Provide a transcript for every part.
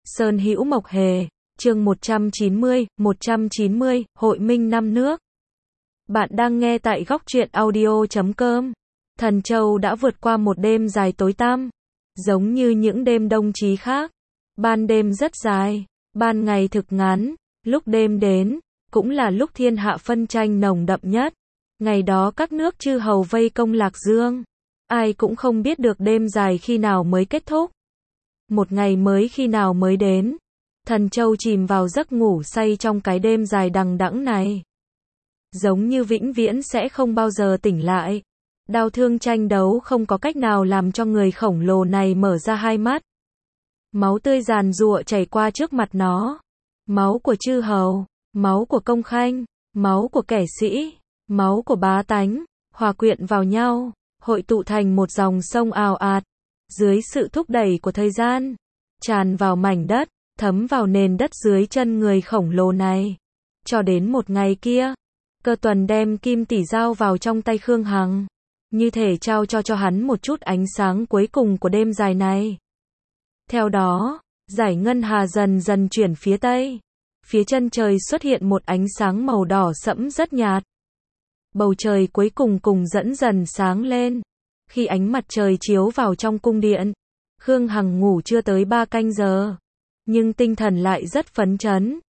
Sơn Hữu Mộc Hề, chương 190, Hội Minh Năm Nước. Bạn đang nghe tại góc truyện audio.com. Thần Châu đã vượt qua một đêm dài tối tăm, giống như những đêm đông chí khác. Ban đêm rất dài, ban ngày thực ngắn, lúc đêm đến, cũng là lúc thiên hạ phân tranh nồng đậm nhất. Ngày đó các nước chư hầu vây công Lạc Dương, ai cũng không biết được đêm dài khi nào mới kết thúc. Một ngày mới khi nào mới đến. Thần Châu chìm vào giấc ngủ say trong cái đêm dài đằng đẵng này. Giống như vĩnh viễn sẽ không bao giờ tỉnh lại. Đau thương tranh đấu không có cách nào làm cho người khổng lồ này mở ra hai mắt. Máu tươi giàn giụa chảy qua trước mặt nó. Máu của chư hầu, máu của công khanh, máu của kẻ sĩ, máu của bá tánh, hòa quyện vào nhau, hội tụ thành một dòng sông ào ạt. Dưới sự thúc đẩy của thời gian, tràn vào mảnh đất, thấm vào nền đất dưới chân người khổng lồ này. Cho đến một ngày kia, Cơ Tuần đem kim tỷ giao vào trong tay Khương Hằng, như thể trao cho hắn một chút ánh sáng cuối cùng của đêm dài này. Theo đó, dải ngân hà dần dần chuyển phía tây. Phía chân trời xuất hiện một ánh sáng màu đỏ sẫm rất nhạt. Bầu trời cuối cùng dẫn dần sáng lên. Khi ánh mặt trời chiếu vào trong cung điện, Khương Hằng ngủ chưa tới 3 canh giờ, nhưng tinh thần lại rất phấn chấn.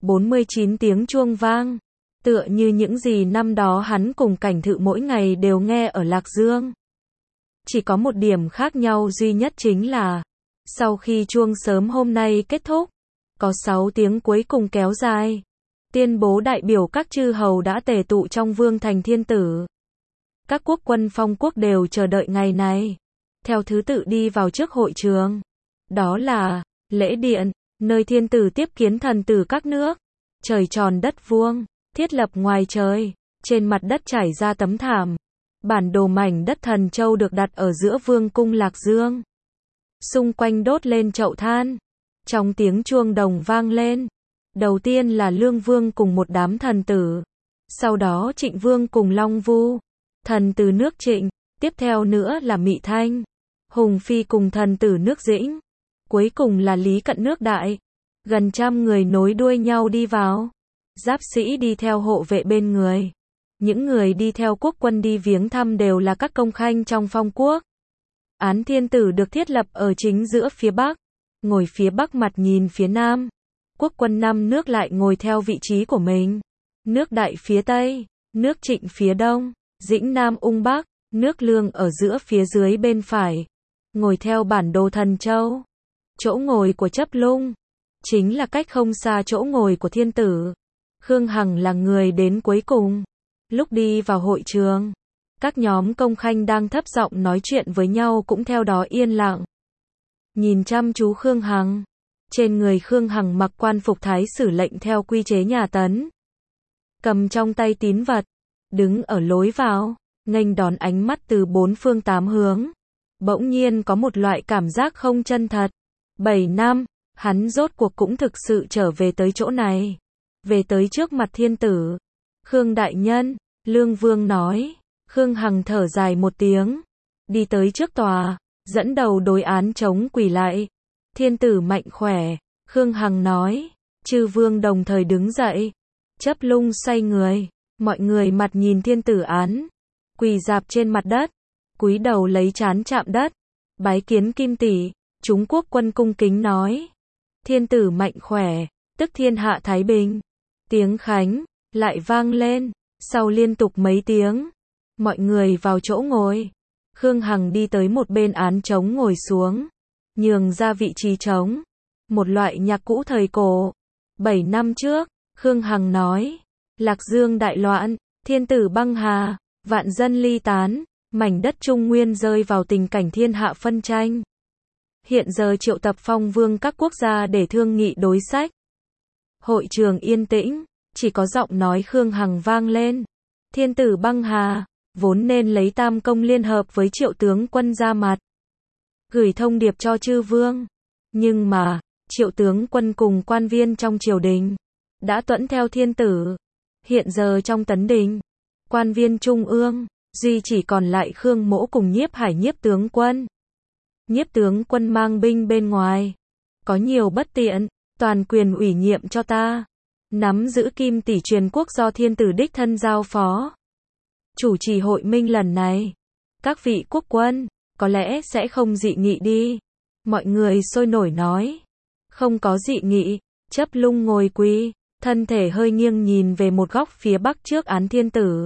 49 tiếng chuông vang, tựa như những gì năm đó hắn cùng Cảnh Thự mỗi ngày đều nghe ở Lạc Dương. Chỉ có một điểm khác nhau duy nhất chính là, sau khi chuông sớm hôm nay kết thúc, có 6 tiếng cuối cùng kéo dài, tuyên bố đại biểu các chư hầu đã tề tụ trong Vương Thành Thiên Tử. Các quốc quân phong quốc đều chờ đợi ngày này, theo thứ tự đi vào trước hội trường. Đó là lễ điện, nơi thiên tử tiếp kiến thần tử các nước. Trời tròn đất vuông, thiết lập ngoài trời, trên mặt đất trải ra tấm thảm. Bản đồ mảnh đất Thần Châu được đặt ở giữa vương cung Lạc Dương. Xung quanh đốt lên chậu than. Trong tiếng chuông đồng vang lên, đầu tiên là Lương Vương cùng một đám thần tử. Sau đó Trịnh Vương cùng Long Vu, thần tử nước Trịnh. Tiếp theo nữa là Mị Thanh, Hùng Phi cùng thần tử nước Dĩnh. Cuối cùng là Lý Cận nước Đại. Gần 100 người nối đuôi nhau đi vào. Giáp sĩ đi theo hộ vệ bên người. Những người đi theo quốc quân đi viếng thăm đều là các công khanh trong phong quốc. Án thiên tử được thiết lập ở chính giữa phía bắc. Ngồi phía bắc mặt nhìn phía nam. Quốc quân 5 nước lại ngồi theo vị trí của mình. Nước Đại phía tây, nước Trịnh phía đông, Dĩnh Nam Ung Bắc, nước Lương ở giữa phía dưới bên phải. Ngồi theo bản đồ Thần Châu. Chỗ ngồi của Chấp Lung chính là cách không xa chỗ ngồi của thiên tử. Khương Hằng là người đến cuối cùng. Lúc đi vào hội trường, các nhóm công khanh đang thấp giọng nói chuyện với nhau cũng theo đó yên lặng. Nhìn chăm chú Khương Hằng. Trên người Khương Hằng mặc quan phục thái sử lệnh theo quy chế nhà Tấn. Cầm trong tay tín vật, đứng ở lối vào, nghênh đón ánh mắt từ 4 phương 8 hướng. Bỗng nhiên có một loại cảm giác không chân thật. 7 năm, hắn rốt cuộc cũng thực sự trở về tới chỗ này. Về tới trước mặt thiên tử. Khương đại nhân, Lương Vương nói. Khương Hằng thở dài một tiếng, đi tới trước tòa, dẫn đầu đối án chống quỳ lại. Thiên tử mạnh khỏe, Khương Hằng nói. Chư vương đồng thời đứng dậy. Chấp Lung xoay người, mọi người mặt nhìn thiên tử án, quỳ rạp trên mặt đất, cúi đầu lấy trán chạm đất, bái kiến kim tỷ. Chúng quốc quân cung kính nói. Thiên tử mạnh khỏe, tức thiên hạ thái bình. Tiếng khánh lại vang lên, sau liên tục mấy tiếng, mọi người vào chỗ ngồi. Khương Hằng đi tới một bên án trống ngồi xuống, nhường ra vị trí trống. Một loại nhạc cũ thời cổ. 7 năm trước, Khương Hằng nói, Lạc Dương đại loạn, thiên tử băng hà, vạn dân ly tán, mảnh đất Trung Nguyên rơi vào tình cảnh thiên hạ phân tranh. Hiện giờ triệu tập phong vương các quốc gia để thương nghị đối sách. Hội trường yên tĩnh, chỉ có giọng nói Khương Hằng vang lên. Thiên tử băng hà, vốn nên lấy tam công liên hợp với Triệu tướng quân ra mặt, gửi thông điệp cho chư vương. Nhưng mà, Triệu tướng quân cùng quan viên trong triều đình đã tuẫn theo thiên tử. Hiện giờ trong Tấn Đình, quan viên trung ương, duy chỉ còn lại Khương Mỗ cùng Nhiếp Hải Nhiếp tướng quân. Nhiếp tướng quân mang binh bên ngoài, có nhiều bất tiện, toàn quyền ủy nhiệm cho ta. Nắm giữ kim tỷ truyền quốc do thiên tử đích thân giao phó. Chủ trì hội minh lần này, các vị quốc quân, có lẽ sẽ không dị nghị đi. Mọi người sôi nổi nói. Không có dị nghị, Chấp Lung ngồi quỳ, thân thể hơi nghiêng nhìn về một góc phía bắc trước án thiên tử.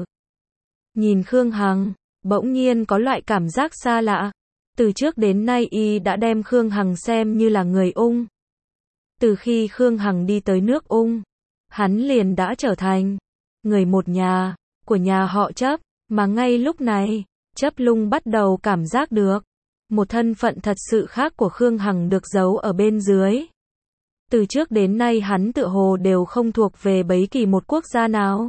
Nhìn Khương Hằng, bỗng nhiên có loại cảm giác xa lạ. Từ trước đến nay y đã đem Khương Hằng xem như là người Ung. Từ khi Khương Hằng đi tới nước Ung, hắn liền đã trở thành người một nhà, của nhà họ Chấp, mà ngay lúc này, Chấp Lung bắt đầu cảm giác được một thân phận thật sự khác của Khương Hằng được giấu ở bên dưới. Từ trước đến nay hắn tựa hồ đều không thuộc về bất kỳ một quốc gia nào.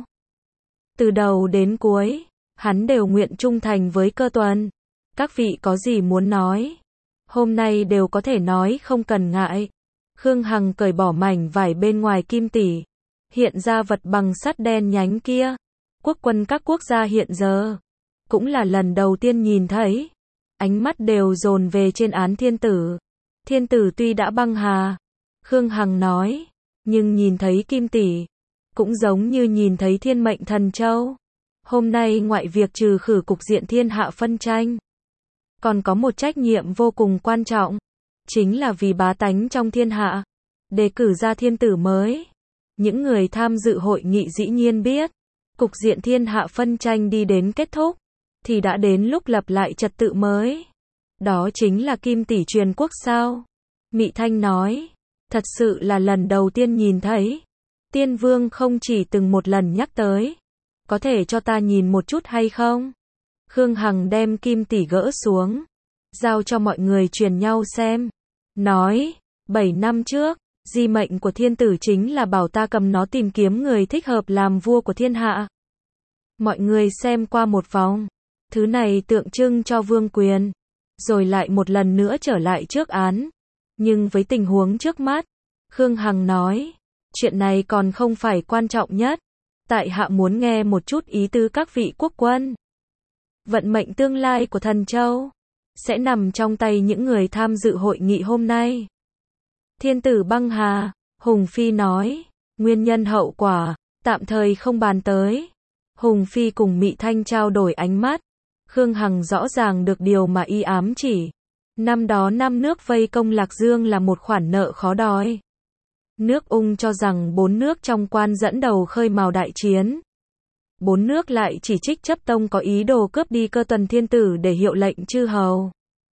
Từ đầu đến cuối, hắn đều nguyện trung thành với Cơ Tuần. Các vị có gì muốn nói, hôm nay đều có thể nói không cần ngại. Khương Hằng cởi bỏ mảnh vải bên ngoài kim tỷ, hiện ra vật bằng sắt đen nhánh kia. Quốc quân các quốc gia hiện giờ, cũng là lần đầu tiên nhìn thấy. Ánh mắt đều dồn về trên án thiên tử. Thiên tử tuy đã băng hà, Khương Hằng nói, nhưng nhìn thấy kim tỷ, cũng giống như nhìn thấy thiên mệnh thần châu. Hôm nay ngoại việc trừ khử cục diện thiên hạ phân tranh, còn có một trách nhiệm vô cùng quan trọng, chính là vì bá tánh trong thiên hạ, đề cử ra thiên tử mới. Những người tham dự hội nghị dĩ nhiên biết, cục diện thiên hạ phân tranh đi đến kết thúc, thì đã đến lúc lập lại trật tự mới. Đó chính là kim tỷ truyền quốc sao? Mị Thanh nói, thật sự là lần đầu tiên nhìn thấy. Tiên Vương không chỉ từng một lần nhắc tới. Có thể cho ta nhìn một chút hay không? Khương Hằng đem kim tỷ gỡ xuống, giao cho mọi người truyền nhau xem. Nói, 7 năm trước, di mệnh của thiên tử chính là bảo ta cầm nó tìm kiếm người thích hợp làm vua của thiên hạ. Mọi người xem qua một vòng. Thứ này tượng trưng cho vương quyền. Rồi lại một lần nữa trở lại trước án. Nhưng với tình huống trước mắt, Khương Hằng nói, chuyện này còn không phải quan trọng nhất. Tại hạ muốn nghe một chút ý tứ các vị quốc quân. Vận mệnh tương lai của Thần Châu sẽ nằm trong tay những người tham dự hội nghị hôm nay. Thiên tử băng hà, Hùng Phi nói, nguyên nhân hậu quả, tạm thời không bàn tới. Hùng Phi cùng Mị Thanh trao đổi ánh mắt. Khương Hằng rõ ràng được điều mà y ám chỉ. Năm đó 5 nước vây công Lạc Dương là một khoản nợ khó đòi. Nước Ung cho rằng 4 nước trong quan dẫn đầu khơi mào đại chiến. 4 nước lại chỉ trích Chấp Tông có ý đồ cướp đi Cơ Tuần thiên tử để hiệu lệnh chư hầu.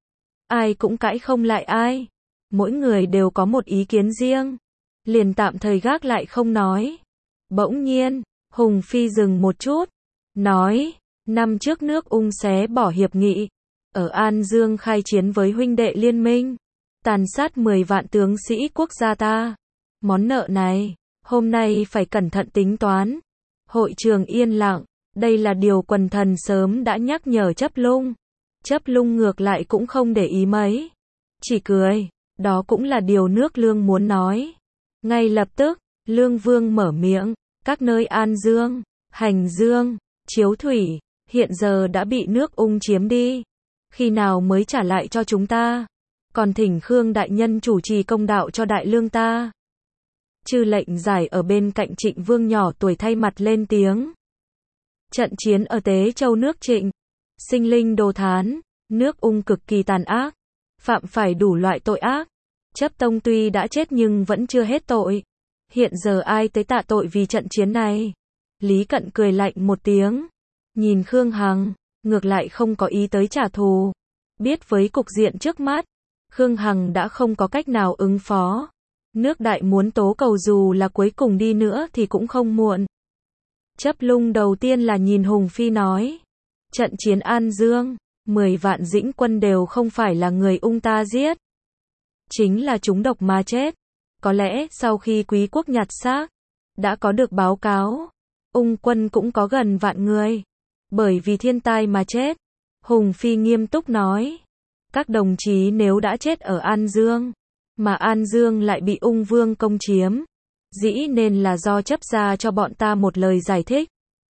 Ai cũng cãi không lại ai. Mỗi người đều có một ý kiến riêng. Liền tạm thời gác lại không nói. Bỗng nhiên, Hùng Phi dừng một chút. Nói, năm trước nước Ung xé bỏ hiệp nghị. Ở An Dương khai chiến với huynh đệ liên minh. Tàn sát 10 vạn tướng sĩ quốc gia ta. Món nợ này, hôm nay phải cẩn thận tính toán. Hội trường yên lặng, đây là điều quần thần sớm đã nhắc nhở Chấp Lung. Chấp Lung ngược lại cũng không để ý mấy. Chỉ cười, đó cũng là điều nước Lương muốn nói. Ngay lập tức, Lương Vương mở miệng, các nơi An Dương, Hành Dương, Chiếu Thủy, hiện giờ đã bị nước Ung chiếm đi. Khi nào mới trả lại cho chúng ta? Còn thỉnh Khương đại nhân chủ trì công đạo cho đại lương ta. Chư lệnh giải ở bên cạnh Trịnh Vương nhỏ tuổi thay mặt lên tiếng. Trận chiến ở Tế Châu nước Trịnh, sinh linh đồ thán, nước Ung cực kỳ tàn ác, phạm phải đủ loại tội ác. Chấp Tông tuy đã chết nhưng vẫn chưa hết tội. Hiện giờ ai tới tạ tội vì trận chiến này? Lý Cận cười lạnh một tiếng, nhìn Khương Hằng, ngược lại không có ý tới trả thù. Biết với cục diện trước mắt, Khương Hằng đã không có cách nào ứng phó. Nước Đại muốn tố cầu dù là cuối cùng đi nữa thì cũng không muộn. Chấp Lung đầu tiên là nhìn Hùng Phi nói. Trận chiến An Dương, 10 vạn dĩnh quân đều không phải là người Ung ta giết. Chính là chúng độc mà chết. Có lẽ sau khi quý quốc nhặt xác, đã có được báo cáo. Ung quân cũng có gần vạn người. Bởi vì thiên tai mà chết. Hùng Phi nghiêm túc nói. Các đồng chí nếu đã chết ở An Dương, mà An Dương lại bị Ung Vương công chiếm, dĩ nên là do Chấp ra cho bọn ta một lời giải thích.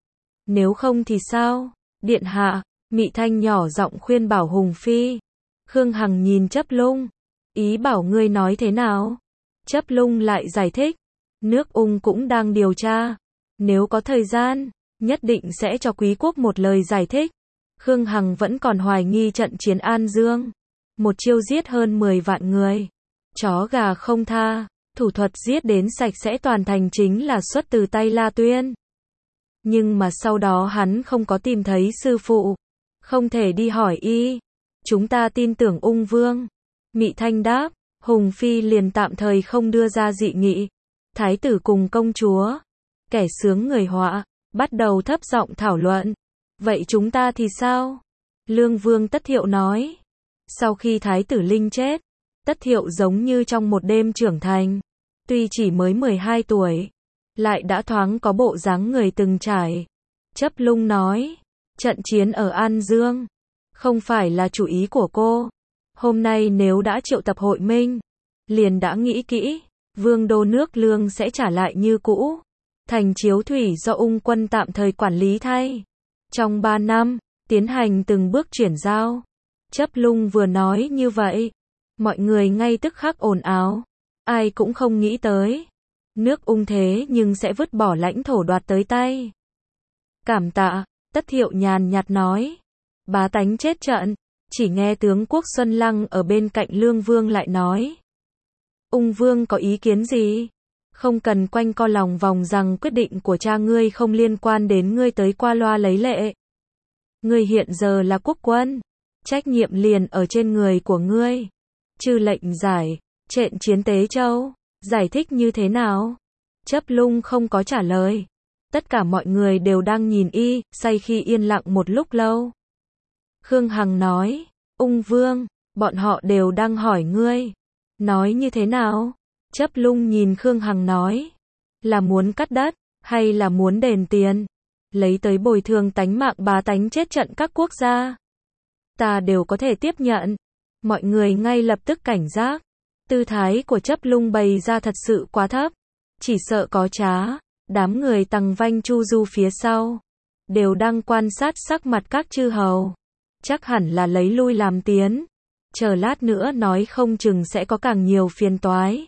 Nếu không thì sao? Điện hạ, Mị Thanh nhỏ giọng khuyên bảo Hùng Phi. Khương Hằng nhìn Chấp Lung, Ý bảo ngươi nói thế nào? Chấp Lung lại giải thích. Nước Ung cũng đang điều tra. Nếu có thời gian, nhất định sẽ cho quý quốc một lời giải thích. Khương Hằng vẫn còn hoài nghi trận chiến An Dương. Một chiêu giết hơn 10 vạn người. Chó gà không tha. Thủ thuật giết đến sạch sẽ toàn thành chính là xuất từ tay La Tuyên. Nhưng mà sau đó hắn không có tìm thấy sư phụ. Không thể đi hỏi y. Chúng ta tin tưởng Ung Vương. Mị Thanh đáp. Hùng Phi liền tạm thời không đưa ra dị nghị. Thái tử cùng công chúa. Kẻ sướng người họa. Bắt đầu thấp giọng thảo luận. Vậy chúng ta thì sao? Lương Vương Tất Thiệu nói. Sau khi Thái tử Linh chết, Tất Thiệu giống như trong một đêm trưởng thành. Tuy chỉ mới 12 tuổi, lại đã thoáng có bộ dáng người từng trải. Chấp Lung nói, trận chiến ở An Dương, không phải là chủ ý của cô. Hôm nay nếu đã triệu tập hội minh, liền đã nghĩ kỹ, vương đô nước Lương sẽ trả lại như cũ. Thành Chiếu Thủy do Ung quân tạm thời quản lý thay. Trong 3 năm, tiến hành từng bước chuyển giao. Chấp Lung vừa nói như vậy, mọi người ngay tức khắc ồn ào. Ai cũng không nghĩ tới. Nước Ung thế nhưng sẽ vứt bỏ lãnh thổ đoạt tới tay. Cảm tạ, Tất Thiệu nhàn nhạt nói. Bá tánh chết trận, chỉ nghe tướng quốc Xuân Lăng ở bên cạnh Lương Vương lại nói. Ung Vương có ý kiến gì? Không cần quanh co lòng vòng rằng quyết định của cha ngươi không liên quan đến ngươi tới qua loa lấy lệ. Ngươi hiện giờ là quốc quân, trách nhiệm liền ở trên người của ngươi. Chư lệnh giải, trện chiến Tế Châu, giải thích như thế nào? Chấp Lung không có trả lời. Tất cả mọi người đều đang nhìn y, say khi yên lặng một lúc lâu. Khương Hằng nói, Ung Vương, bọn họ đều đang hỏi ngươi. Nói như thế nào? Chấp Lung nhìn Khương Hằng nói, là muốn cắt đất, hay là muốn đền tiền? Lấy tới bồi thường tánh mạng bá tánh chết trận các quốc gia. Ta đều có thể tiếp nhận. Mọi người ngay lập tức cảnh giác. Tư thái của Chấp Lung bày ra thật sự quá thấp. Chỉ sợ có trá. Đám người Tằng Vanh Chu Du phía sau đều đang quan sát sắc mặt các chư hầu. Chắc hẳn là lấy lui làm tiến. Chờ lát nữa nói không chừng sẽ có càng nhiều phiền toái.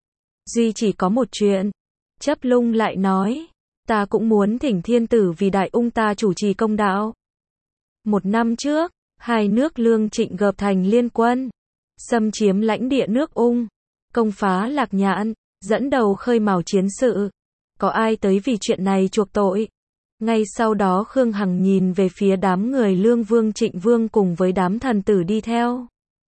Duy chỉ có một chuyện. Chấp Lung lại nói, ta cũng muốn thỉnh thiên tử vì Đại Ung ta chủ trì công đạo. 1 năm trước, hai nước Lương Trịnh gộp thành liên quân, xâm chiếm lãnh địa nước Ung, công phá Lạc Nhạn, dẫn đầu khơi mào chiến sự. Có ai tới vì chuyện này chuộc tội? Ngay sau đó Khương Hằng nhìn về phía đám người Lương Vương Trịnh Vương cùng với đám thần tử đi theo.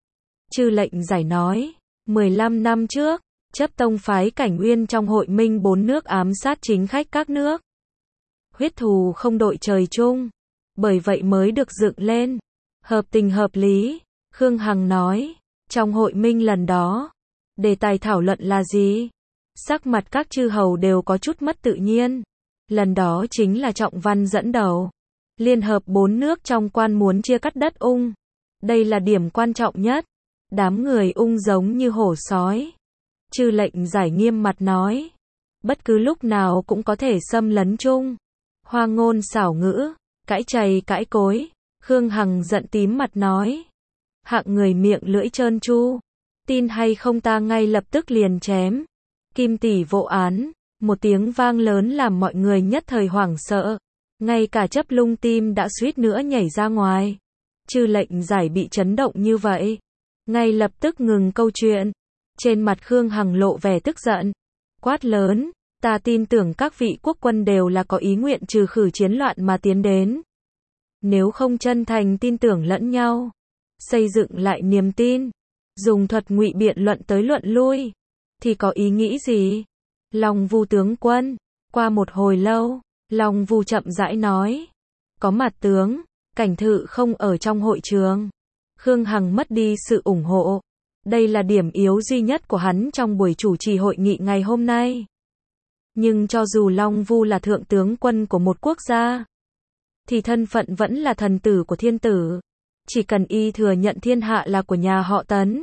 Chư lệnh giải nói, 15 năm trước, Chấp Tông phái Cảnh Uyên trong hội minh 4 nước ám sát chính khách các nước. Huyết thù không đội trời chung, bởi vậy mới được dựng lên. Hợp tình hợp lý, Khương Hằng nói, trong hội minh lần đó, đề tài thảo luận là gì? Sắc mặt các chư hầu đều có chút mất tự nhiên. Lần đó chính là Trọng Văn dẫn đầu. Liên hợp 4 nước trong quan muốn chia cắt đất Ung. Đây là điểm quan trọng nhất. Đám người Ung giống như hổ sói. Chư lệnh giải nghiêm mặt nói. Bất cứ lúc nào cũng có thể xâm lấn chung. Hoa ngôn xảo ngữ, cãi chày cãi cối. Khương Hằng giận tím mặt nói. Hạng người miệng lưỡi trơn tru. Tin hay không ta ngay lập tức liền chém. Kim tỷ vô án. Một tiếng vang lớn làm mọi người nhất thời hoảng sợ. Ngay cả Chấp Lung tim đã suýt nữa nhảy ra ngoài. Chư lệnh giải bị chấn động như vậy. Ngay lập tức ngừng câu chuyện. Trên mặt Khương Hằng lộ vẻ tức giận. Quát lớn, ta tin tưởng các vị quốc quân đều là có ý nguyện trừ khử chiến loạn mà tiến đến. Nếu không chân thành tin tưởng lẫn nhau, xây dựng lại niềm tin, dùng thuật ngụy biện luận tới luận lui, thì có ý nghĩ gì? Long Vu tướng quân, qua một hồi lâu, Long Vu chậm rãi nói, có mặt tướng, Cảnh Thự không ở trong hội trường. Khương Hằng mất đi sự ủng hộ. Đây là điểm yếu duy nhất của hắn trong buổi chủ trì hội nghị ngày hôm nay. Nhưng cho dù Long Vu là thượng tướng quân của một quốc gia, thì thân phận vẫn là thần tử của thiên tử. Chỉ cần y thừa nhận thiên hạ là của nhà họ Tấn,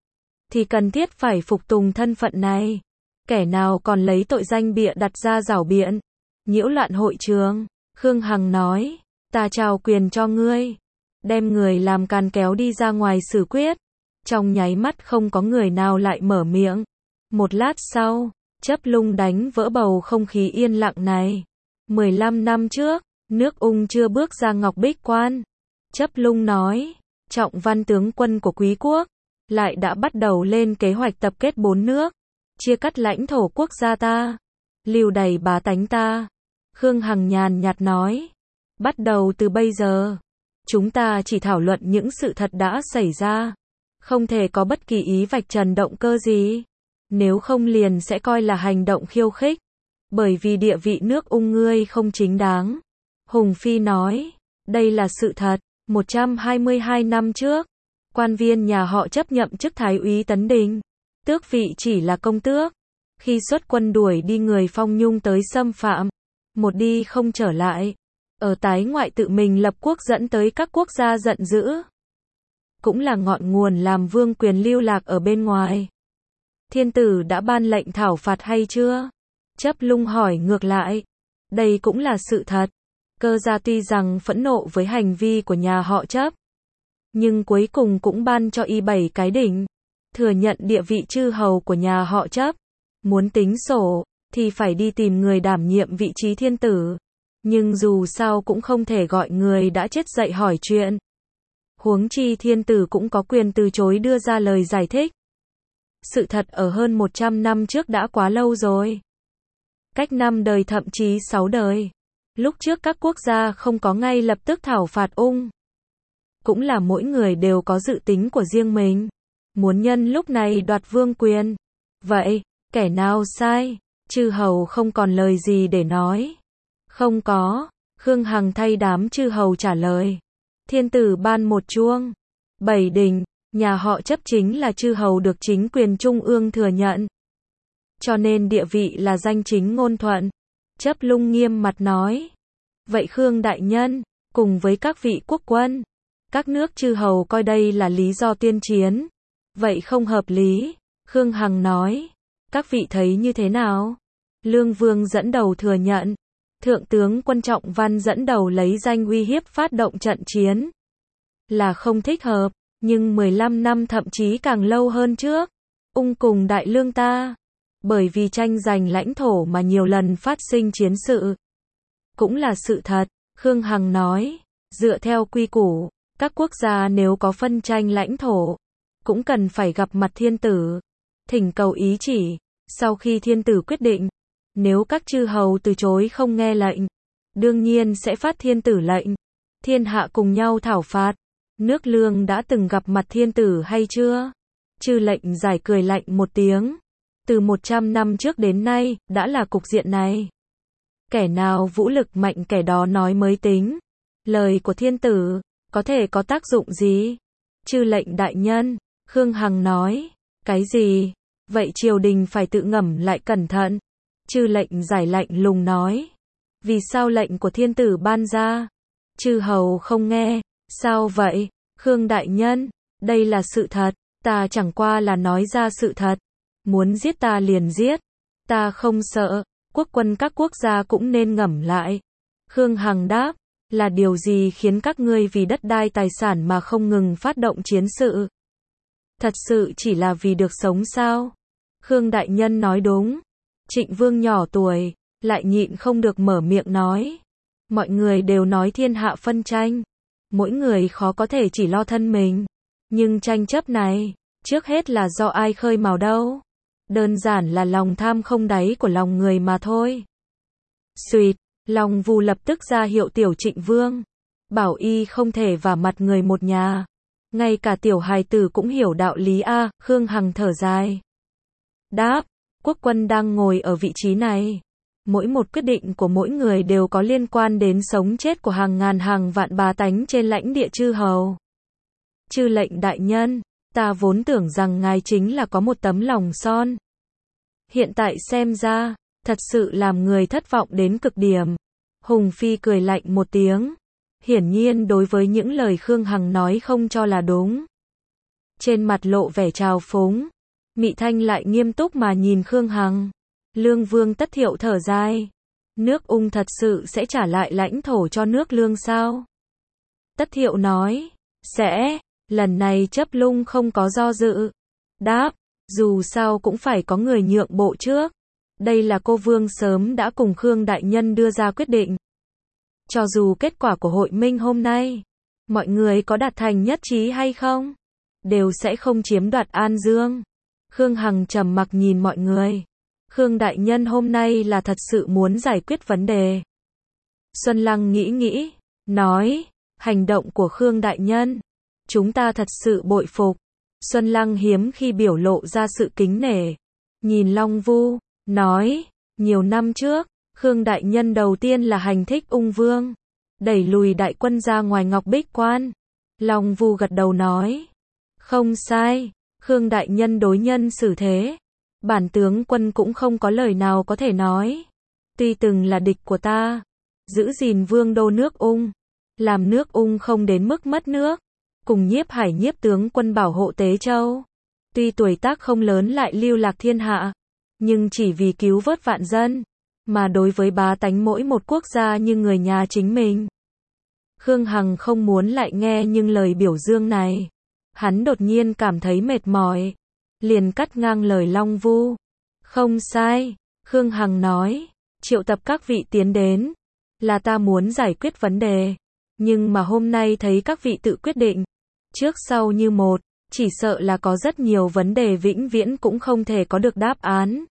thì cần thiết phải phục tùng thân phận này. Kẻ nào còn lấy tội danh bịa đặt ra giảo biện, nhiễu loạn hội trường. Khương Hằng nói, ta trao quyền cho ngươi, đem người làm càn kéo đi ra ngoài xử quyết. Trong nháy mắt không có người nào lại mở miệng. Một lát sau, Chấp Lung đánh vỡ bầu không khí yên lặng này. 15 năm trước, nước Ung chưa bước ra Ngọc Bích Quan. Chấp Lung nói, Trọng Văn tướng quân của Quý quốc, lại đã bắt đầu lên kế hoạch tập kết 4 nước, chia cắt lãnh thổ quốc gia ta, lưu đày bá tánh ta. Khương Hằng nhàn nhạt nói, bắt đầu từ bây giờ, chúng ta chỉ thảo luận những sự thật đã xảy ra, không thể có bất kỳ ý vạch trần động cơ gì, nếu không liền sẽ coi là hành động khiêu khích, bởi vì địa vị nước Ung ngươi không chính đáng. Hùng Phi nói, đây là sự thật, 122 năm trước, quan viên nhà họ Chấp nhậm chức thái úy Tấn Đình, tước vị chỉ là công tước, khi xuất quân đuổi đi người Phong Nhung tới xâm phạm, một đi không trở lại, ở tái ngoại tự mình lập quốc dẫn tới các quốc gia giận dữ, cũng là ngọn nguồn làm vương quyền lưu lạc ở bên ngoài. Thiên tử đã ban lệnh thảo phạt hay chưa? Chấp Lung hỏi ngược lại. Đây cũng là sự thật. Cơ gia tuy rằng phẫn nộ với hành vi của nhà họ Chấp, nhưng cuối cùng cũng ban cho y 7 cái đỉnh, thừa nhận địa vị chư hầu của nhà họ Chấp. Muốn tính sổ, thì phải đi tìm người đảm nhiệm vị trí thiên tử. Nhưng dù sao cũng không thể gọi người đã chết dậy hỏi chuyện. Huống chi thiên tử cũng có quyền từ chối đưa ra lời giải thích. Sự thật ở hơn 100 năm trước đã quá lâu rồi. Cách 5 đời thậm chí 6 đời. Lúc trước các quốc gia không có ngay lập tức thảo phạt Ung. Cũng là mỗi người đều có dự tính của riêng mình. Muốn nhân lúc này đoạt vương quyền. Vậy, kẻ nào sai? Chư hầu không còn lời gì để nói. Không có. Khương Hằng thay đám chư hầu trả lời. Thiên tử ban một chuông. 7 đình. Nhà họ Chấp chính là chư hầu được chính quyền trung ương thừa nhận. Cho nên địa vị là danh chính ngôn thuận. Chấp Lung nghiêm mặt nói. Vậy Khương đại nhân, cùng với các vị quốc quân, các nước chư hầu coi đây là lý do tuyên chiến. Vậy không hợp lý. Khương Hằng nói. Các vị thấy như thế nào? Lương Vương dẫn đầu thừa nhận. Thượng tướng quân Trọng Văn dẫn đầu lấy danh uy hiếp phát động trận chiến. Là không thích hợp. Nhưng 15 năm thậm chí càng lâu hơn trước, Ung cùng Đại Lương ta, bởi vì tranh giành lãnh thổ mà nhiều lần phát sinh chiến sự. Cũng là sự thật, Khương Hằng nói, dựa theo quy củ, các quốc gia nếu có phân tranh lãnh thổ, cũng cần phải gặp mặt thiên tử, thỉnh cầu ý chỉ, sau khi thiên tử quyết định, nếu các chư hầu từ chối không nghe lệnh, đương nhiên sẽ phát thiên tử lệnh, thiên hạ cùng nhau thảo phạt. Nước Lương đã từng gặp mặt thiên tử hay chưa? Chư lệnh giải cười lạnh một tiếng. Từ 100 năm trước đến nay, đã là cục diện này. Kẻ nào vũ lực mạnh kẻ đó nói mới tính. Lời của thiên tử, có thể có tác dụng gì? Chư lệnh đại nhân, Khương Hằng nói. Cái gì? Vậy triều đình phải tự ngẫm lại cẩn thận. Chư lệnh giải lạnh lùng nói. Vì sao lệnh của thiên tử ban ra? Chư hầu không nghe. Sao vậy? Khương đại nhân, đây là sự thật, ta chẳng qua là nói ra sự thật. Muốn giết ta liền giết, ta không sợ, quốc quân các quốc gia cũng nên ngẫm lại. Khương Hằng đáp, là điều gì khiến các ngươi vì đất đai tài sản mà không ngừng phát động chiến sự? Thật sự chỉ là vì được sống sao? Khương đại nhân nói đúng. Trịnh Vương nhỏ tuổi, lại nhịn không được mở miệng nói. Mọi người đều nói thiên hạ phân tranh. Mỗi người khó có thể chỉ lo thân mình. Nhưng tranh chấp này, trước hết là do ai khơi mào đâu. Đơn giản là lòng tham không đáy của lòng người mà thôi. Xuỵt, Long Vu lập tức ra hiệu tiểu Trịnh Vương. Bảo y không thể vả mặt người một nhà. Ngay cả tiểu hài tử cũng hiểu đạo lý a. Khương Hằng thở dài. Đáp, quốc quân đang ngồi ở vị trí này. Mỗi một quyết định của mỗi người đều có liên quan đến sống chết của hàng ngàn hàng vạn bá tánh trên lãnh địa chư hầu. Chư lệnh đại nhân, ta vốn tưởng rằng ngài chính là có một tấm lòng son. Hiện tại xem ra, thật sự làm người thất vọng đến cực điểm. Hùng Phi cười lạnh một tiếng. Hiển nhiên đối với những lời Khương Hằng nói không cho là đúng. Trên mặt lộ vẻ trào phúng. Mị Thanh lại nghiêm túc mà nhìn Khương Hằng. Lương Vương Tất Thiệu thở dài. Nước Ung thật sự sẽ trả lại lãnh thổ cho nước Lương sao? Tất Thiệu nói, sẽ. Lần này Chấp Lung không có do dự. Đáp, dù sao cũng phải có người nhượng bộ trước. Đây là cô Vương sớm đã cùng Khương Đại Nhân đưa ra quyết định. Cho dù kết quả của hội minh hôm nay, mọi người có đạt thành nhất trí hay không, đều sẽ không chiếm đoạt An Dương. Khương Hằng trầm mặc nhìn mọi người. Khương Đại Nhân hôm nay là thật sự muốn giải quyết vấn đề. Xuân Lăng nghĩ, nói, hành động của Khương Đại Nhân, chúng ta thật sự bội phục. Xuân Lăng hiếm khi biểu lộ ra sự kính nể. Nhìn Long Vu, nói, nhiều năm trước, Khương Đại Nhân đầu tiên là hành thích Ung Vương, đẩy lùi đại quân ra ngoài Ngọc Bích Quan. Long Vu gật đầu nói, không sai, Khương Đại Nhân đối nhân xử thế. Bản tướng quân cũng không có lời nào có thể nói. Tuy từng là địch của ta, giữ gìn vương đô nước Ung, làm nước Ung không đến mức mất nước, cùng Nhiếp Hải Nhiếp tướng quân bảo hộ Tế Châu. Tuy tuổi tác không lớn lại lưu lạc thiên hạ, nhưng chỉ vì cứu vớt vạn dân, mà đối với bá tánh mỗi một quốc gia như người nhà chính mình. Khương Hằng không muốn lại nghe những lời biểu dương này. Hắn đột nhiên cảm thấy mệt mỏi, liền cắt ngang lời Long Vu. Không sai, Khương Hằng nói, triệu tập các vị tiến đến, là ta muốn giải quyết vấn đề. Nhưng mà hôm nay thấy các vị tự quyết định, trước sau như một, chỉ sợ là có rất nhiều vấn đề vĩnh viễn cũng không thể có được đáp án.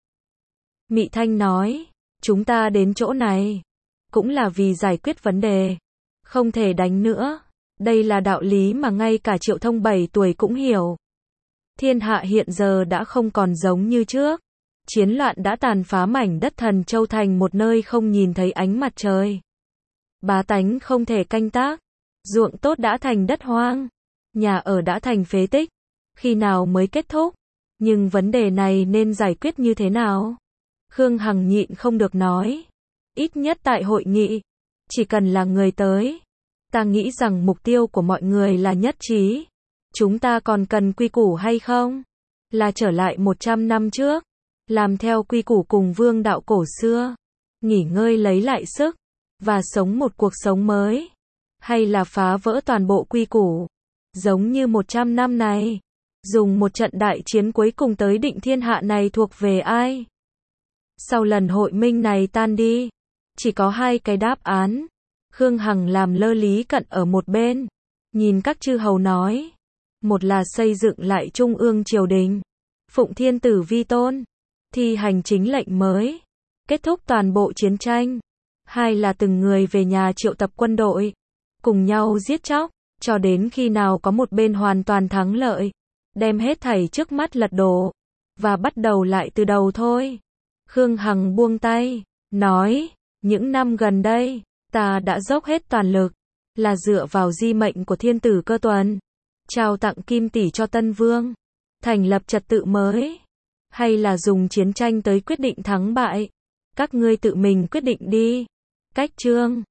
Mị Thanh nói, chúng ta đến chỗ này, cũng là vì giải quyết vấn đề. Không thể đánh nữa. Đây là đạo lý mà ngay cả Triệu Thông 7 tuổi cũng hiểu. Thiên hạ hiện giờ đã không còn giống như trước. Chiến loạn đã tàn phá mảnh đất Thần Châu thành một nơi không nhìn thấy ánh mặt trời. Bá tánh không thể canh tác. Ruộng tốt đã thành đất hoang. Nhà ở đã thành phế tích. Khi nào mới kết thúc? Nhưng vấn đề này nên giải quyết như thế nào? Khương Hằng nhịn không được nói. Ít nhất tại hội nghị, chỉ cần là người tới, ta nghĩ rằng mục tiêu của mọi người là nhất trí. Chúng ta còn cần quy củ hay không? Là trở lại 100 năm trước, làm theo quy củ cùng vương đạo cổ xưa, nghỉ ngơi lấy lại sức, và sống một cuộc sống mới? Hay là phá vỡ toàn bộ quy củ, giống như 100 năm này, dùng một trận đại chiến cuối cùng tới định thiên hạ này thuộc về ai? Sau lần hội minh này tan đi, chỉ có hai cái đáp án. Khương Hằng làm lơ Lý Cận ở một bên, nhìn các chư hầu nói. Một là xây dựng lại trung ương triều đình, phụng thiên tử vi tôn, thi hành chính lệnh mới, kết thúc toàn bộ chiến tranh. Hai là từng người về nhà triệu tập quân đội, cùng nhau giết chóc, cho đến khi nào có một bên hoàn toàn thắng lợi, đem hết thảy trước mắt lật đổ, và bắt đầu lại từ đầu thôi. Khương Hằng buông tay, nói, những năm gần đây, ta đã dốc hết toàn lực, là dựa vào di mệnh của thiên tử Cơ Tuần, trao tặng kim tỷ cho Tân Vương, thành lập trật tự mới, hay là dùng chiến tranh tới quyết định thắng bại? Các ngươi tự mình quyết định đi. Cách chương